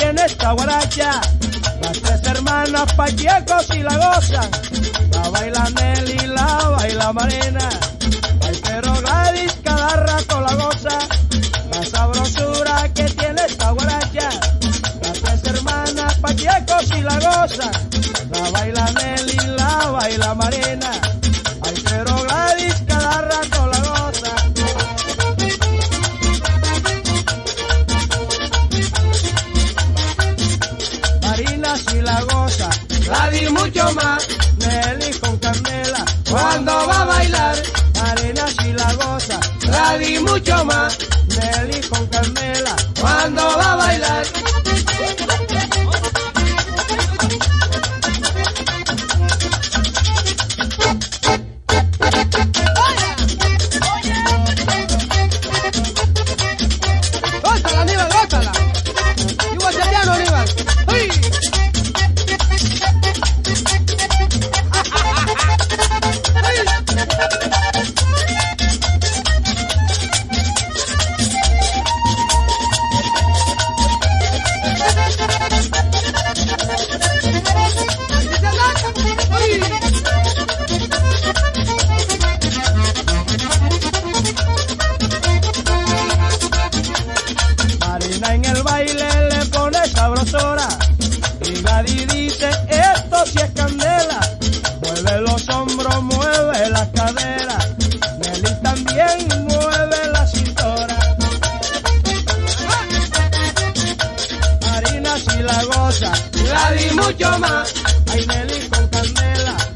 tiene esta guaracha. Las tres hermanas Pachecos y la gozan. La baila Nelly, la baila Marina. Ay, pero Gladys cada rato la goza. La sabrosura que tiene esta guaracha. Las tres hermanas Pachecos y la gozan. La baila Nelly, la baila Marina. Ay, pero Gladys cada rato la goza. Marina si la goza, Gladys mucho más. Nelly con Carmela, cuando va a bailar. Marina si la goza, Gladys mucho más. Nelly con Carmela, cuando va a bailar. ¡Gózala, Aníbal, gózala! ¡Igual Seriano, Aníbal! ¡Uy! Marina en el baile le pone sabrosora. Y Gladys dice, esto sí es candela. Mueve los hombros, mueve las caderas. Nelly también mueve la cintura. Marina si la goza, Gladys mucho más. Ay, Nelly con Candela,